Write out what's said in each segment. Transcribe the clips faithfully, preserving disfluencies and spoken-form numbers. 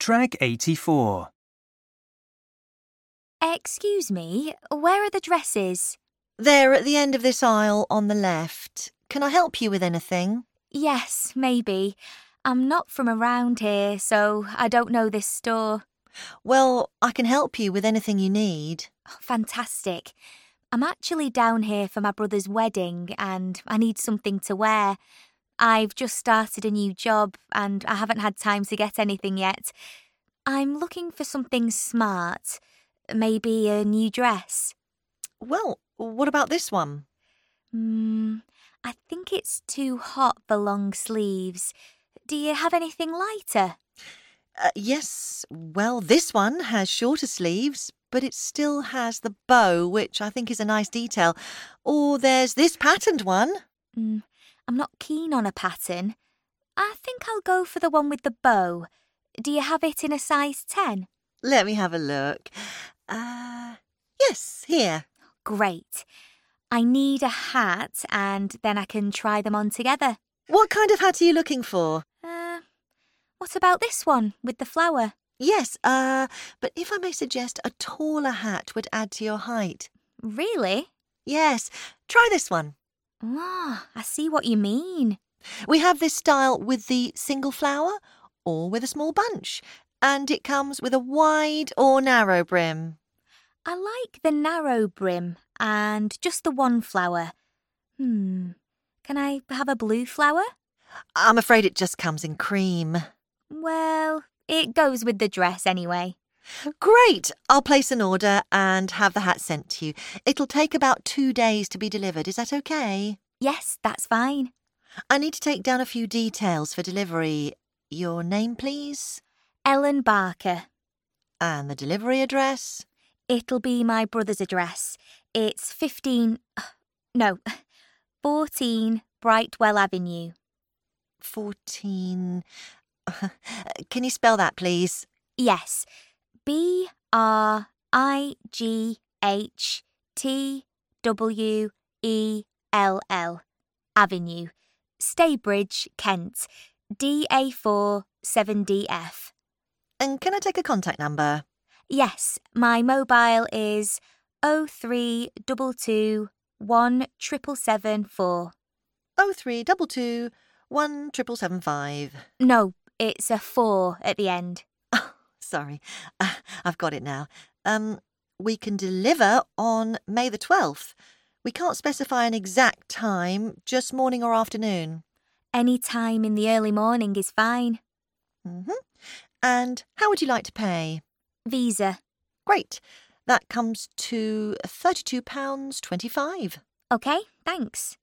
Track eighty-four. Excuse me, where are the dresses? They're at the end of this aisle on the left. Can I help you with anything? Yes, maybe. I'm not from around here, so I don't know this store. Well, I can help you with anything you need. Oh, fantastic. I'm actually down here for my brother's wedding and I need something to wear. I've just started a new job and I haven't had time to get anything yet. I'm looking for something smart, maybe a new dress. Well, what about this one? Hmm, I think it's too hot for long sleeves. Do you have anything lighter? Uh, yes, well, this one has shorter sleeves, but it still has the bow, which I think is a nice detail. Or there's this patterned one. Mm, I'm not keen on a pattern. I think I'll go for the one with the bow. Do you have it in a size ten? Let me have a look. Uh, yes, here. Great. I need a hat and then I can try them on together. What kind of hat are you looking for? Uh, what about this one with the flower? Yes, uh, but if I may suggest, a taller hat would add to your height. Really? Yes, try this one. Ah, I see what you mean. We have this style with the single flower or with a small bunch, and it comes with a wide or narrow brim. I like the narrow brim and just the one flower. Hmm, can I have a blue flower? I'm afraid it just comes in cream. Well, it goes with the dress anyway. Great! I'll place an order and have the hat sent to you. It'll take about two days to be delivered. Is that okay? Yes, that's fine. I need to take down a few details for delivery. Your name, please? Ellen Barker. And the delivery address? It'll be my brother's address. It's fifteen... No, fourteen Brightwell Avenue. fourteen... Can you spell that, please? Yes. B R I G H T W E L L. Avenue. Staybridge, Kent. D A four seven D F. And can I take a contact number? Yes, my mobile is oh three two two one triple seven four. Oh three two two one triple seven five. No, it's a four at the end. Oh, sorry. Uh, I've got it now. Um, we can deliver on May the twelfth. We can't specify an exact time, just morning or afternoon. Any time in the early morning is fine. Mm-hmm. And how would you like to pay? Visa. Great. That comes to thirty-two pounds twenty-five. OK, thanks.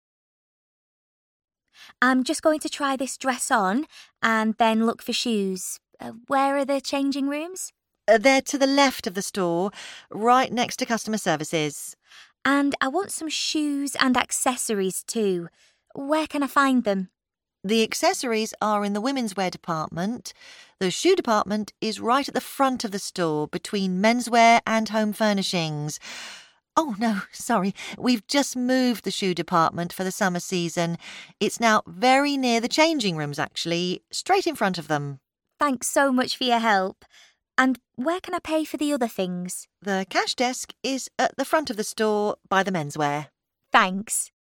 I'm just going to try this dress on and then look for shoes. Uh, where are the changing rooms? Uh, they're to the left of the store, right next to customer services. And I want some shoes and accessories too. Where can I find them? The accessories are in the women's wear department. The shoe department is right at the front of the store between menswear and home furnishings. Oh, no, sorry. We've just moved the shoe department for the summer season. It's now very near the changing rooms, actually, straight in front of them. Thanks so much for your help. And where can I pay for the other things? The cash desk is at the front of the store by the menswear. Thanks.